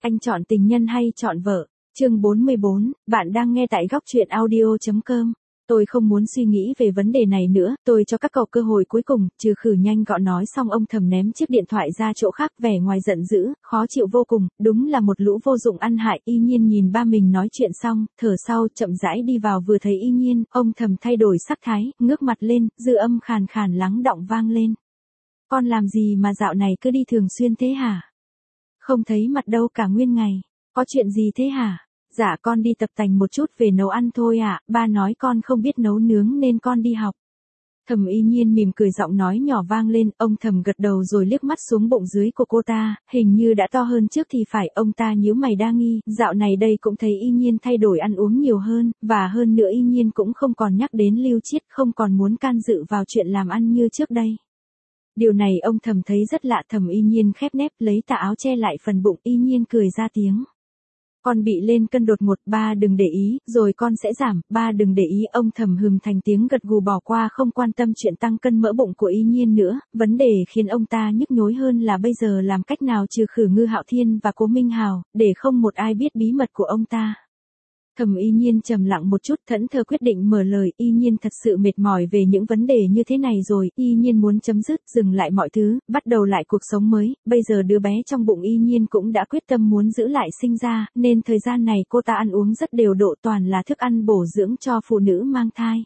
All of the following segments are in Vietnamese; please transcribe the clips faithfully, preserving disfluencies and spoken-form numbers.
Anh chọn tình nhân hay chọn vợ? Chương bốn mươi bốn, bạn đang nghe tại góc truyện audio chấm com. Tôi không muốn suy nghĩ về vấn đề này nữa, tôi cho các cậu cơ hội cuối cùng, Trừ Khử nhanh gọn nói xong ông thầm ném chiếc điện thoại ra chỗ khác, vẻ ngoài giận dữ, khó chịu vô cùng, đúng là một lũ vô dụng ăn hại. Y Nhiên nhìn ba mình nói chuyện xong, thở sau, chậm rãi đi vào, vừa thấy Y Nhiên, ông thầm thay đổi sắc thái, ngước mặt lên, dư âm khàn khàn lắng đọng vang lên. Con làm gì mà dạo này cứ đi thường xuyên thế hả? Không thấy mặt đâu cả nguyên ngày, có chuyện gì thế hả? Dạ con đi tập tành một chút về nấu ăn thôi ạ, ba nói con không biết nấu nướng nên con đi học. Thẩm Y Nhiên mỉm cười, giọng nói nhỏ vang lên, ông thầm gật đầu rồi liếc mắt xuống bụng dưới của cô ta, hình như đã to hơn trước thì phải. Ông ta nhíu mày đa nghi, dạo này đây cũng thấy Y Nhiên thay đổi ăn uống nhiều hơn, và hơn nữa Y Nhiên cũng không còn nhắc đến Lưu Chiết, không còn muốn can dự vào chuyện làm ăn như trước đây. Điều này ông thầm thấy rất lạ. Thẩm Y Nhiên khép nép lấy tà áo che lại phần bụng. Y Nhiên cười ra tiếng. Con bị lên cân đột ngột, ba đừng để ý, rồi con sẽ giảm, ba đừng để ý. Ông thầm hừm thành tiếng gật gù bỏ qua không quan tâm chuyện tăng cân mỡ bụng của Y Nhiên nữa. Vấn đề khiến ông ta nhức nhối hơn là bây giờ làm cách nào trừ khử Ngư Hạo Thiên và Cố Minh Hào, để không một ai biết bí mật của ông ta. Thẩm Y Nhiên trầm lặng một chút, thẫn thờ quyết định mở lời. Y Nhiên thật sự mệt mỏi về những vấn đề như thế này rồi. Y Nhiên muốn chấm dứt, dừng lại mọi thứ, bắt đầu lại cuộc sống mới. Bây giờ đứa bé trong bụng Y Nhiên cũng đã quyết tâm muốn giữ lại sinh ra, nên thời gian này cô ta ăn uống rất đều độ, toàn là thức ăn bổ dưỡng cho phụ nữ mang thai.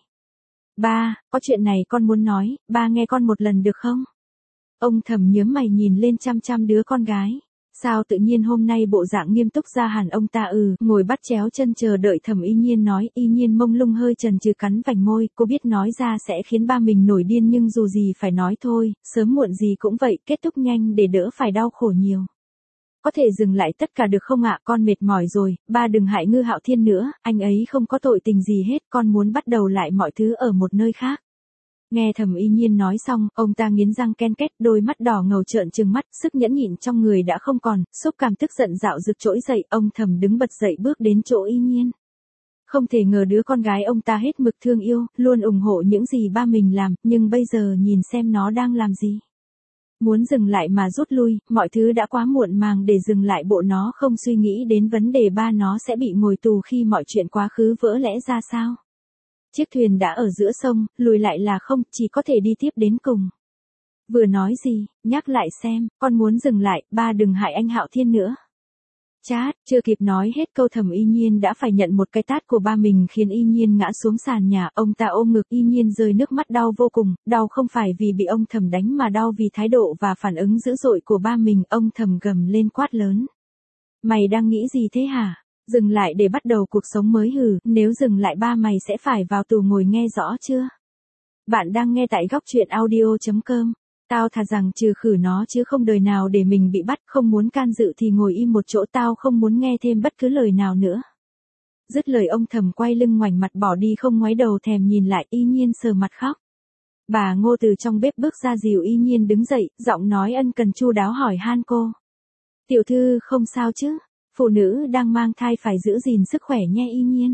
Ba, có chuyện này con muốn nói, ba nghe con một lần được không? Ông thầm nhớm mày nhìn lên chăm chăm đứa con gái. Sao tự nhiên hôm nay bộ dạng nghiêm túc ra hẳn? Ông ta ừ, ngồi bắt chéo chân chờ đợi Thẩm Y Nhiên nói. Y Nhiên mông lung hơi chần chừ cắn vành môi, cô biết nói ra sẽ khiến ba mình nổi điên nhưng dù gì phải nói thôi, sớm muộn gì cũng vậy, kết thúc nhanh để đỡ phải đau khổ nhiều. Có thể dừng lại tất cả được không ạ? Con mệt mỏi rồi, ba đừng hại Ngư Hạo Thiên nữa, anh ấy không có tội tình gì hết, con muốn bắt đầu lại mọi thứ ở một nơi khác. Nghe Thẩm Y Nhiên nói xong, ông ta nghiến răng ken két, đôi mắt đỏ ngầu trợn trừng mắt, sức nhẫn nhịn trong người đã không còn, xúc cảm tức giận dạo dực trỗi dậy. Ông thầm đứng bật dậy bước đến chỗ Y Nhiên. Không thể ngờ đứa con gái ông ta hết mực thương yêu, luôn ủng hộ những gì ba mình làm, nhưng bây giờ nhìn xem nó đang làm gì. Muốn dừng lại mà rút lui, mọi thứ đã quá muộn màng để dừng lại. Bộ nó không suy nghĩ đến vấn đề ba nó sẽ bị ngồi tù khi mọi chuyện quá khứ vỡ lẽ ra sao. Chiếc thuyền đã ở giữa sông, lùi lại là không, chỉ có thể đi tiếp đến cùng. Vừa nói gì, nhắc lại xem, con muốn dừng lại, ba đừng hại anh Hạo Thiên nữa. Chát, chưa kịp nói hết câu Thẩm Y Nhiên đã phải nhận một cái tát của ba mình khiến Y Nhiên ngã xuống sàn nhà. Ông ta ôm ngực, Y Nhiên rơi nước mắt đau vô cùng, đau không phải vì bị ông thầm đánh mà đau vì thái độ và phản ứng dữ dội của ba mình. Ông thầm gầm lên quát lớn. Mày đang nghĩ gì thế hả? Dừng lại để bắt đầu cuộc sống mới hừ, nếu dừng lại ba mày sẽ phải vào tù ngồi, nghe rõ chưa? Bạn đang nghe tại góc truyện audio chấm com. Tao thà rằng trừ khử nó chứ không đời nào để mình bị bắt, không muốn can dự thì ngồi im một chỗ, tao không muốn nghe thêm bất cứ lời nào nữa. Dứt lời ông thầm quay lưng ngoảnh mặt bỏ đi, không ngoái đầu thèm nhìn lại. Y Nhiên sờ mặt khóc. Bà Ngô từ trong bếp bước ra dìu Y Nhiên đứng dậy, giọng nói ân cần chu đáo hỏi han cô. Tiểu thư không sao chứ? Phụ nữ đang mang thai phải giữ gìn sức khỏe nha Y Nhiên.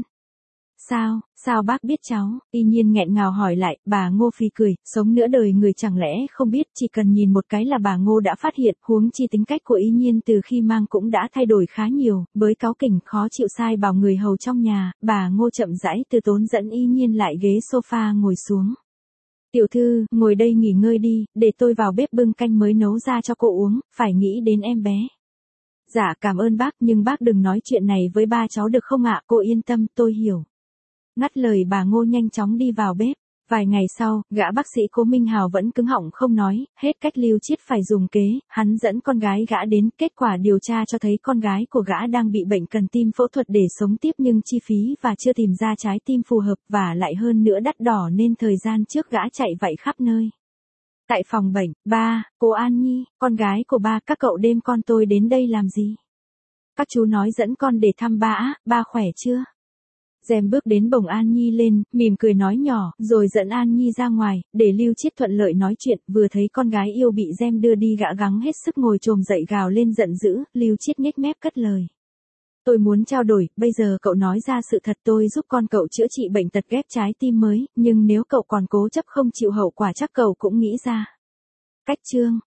Sao, sao bác biết cháu? Y Nhiên nghẹn ngào hỏi lại. Bà Ngô phì cười, sống nửa đời người chẳng lẽ không biết, chỉ cần nhìn một cái là bà Ngô đã phát hiện, huống chi tính cách của Y Nhiên từ khi mang cũng đã thay đổi khá nhiều, bới cáu kỉnh khó chịu sai bảo người hầu trong nhà. Bà Ngô chậm rãi từ tốn dẫn Y Nhiên lại ghế sofa ngồi xuống. Tiểu thư, ngồi đây nghỉ ngơi đi, để tôi vào bếp bưng canh mới nấu ra cho cô uống, phải nghĩ đến em bé. Dạ cảm ơn bác, nhưng bác đừng nói chuyện này với ba cháu được không ạ? Cô yên tâm, tôi hiểu. Ngắt lời bà Ngô nhanh chóng đi vào bếp. Vài ngày sau, gã bác sĩ Cố Minh Hào vẫn cứng họng không nói, hết cách Lưu Chiết phải dùng kế, hắn dẫn con gái gã đến, kết quả điều tra cho thấy con gái của gã đang bị bệnh cần tim phẫu thuật để sống tiếp nhưng chi phí và chưa tìm ra trái tim phù hợp và lại hơn nữa đắt đỏ nên thời gian trước gã chạy vạy khắp nơi. Tại phòng bệnh, ba, cô An Nhi, con gái của ba, các cậu đêm con tôi đến đây làm gì? Các chú nói dẫn con để thăm ba á, ba khỏe chưa? Gem bước đến bồng An Nhi lên, mỉm cười nói nhỏ, rồi dẫn An Nhi ra ngoài, để Lưu Chiết thuận lợi nói chuyện. Vừa thấy con gái yêu bị Gem đưa đi, gã gắng hết sức ngồi chồm dậy gào lên giận dữ. Lưu Chiết nhếch mép cất lời. Tôi muốn trao đổi, bây giờ cậu nói ra sự thật, tôi giúp con cậu chữa trị bệnh tật ghép trái tim mới, nhưng nếu cậu còn cố chấp không chịu hậu quả chắc cậu cũng nghĩ ra. Cách chương,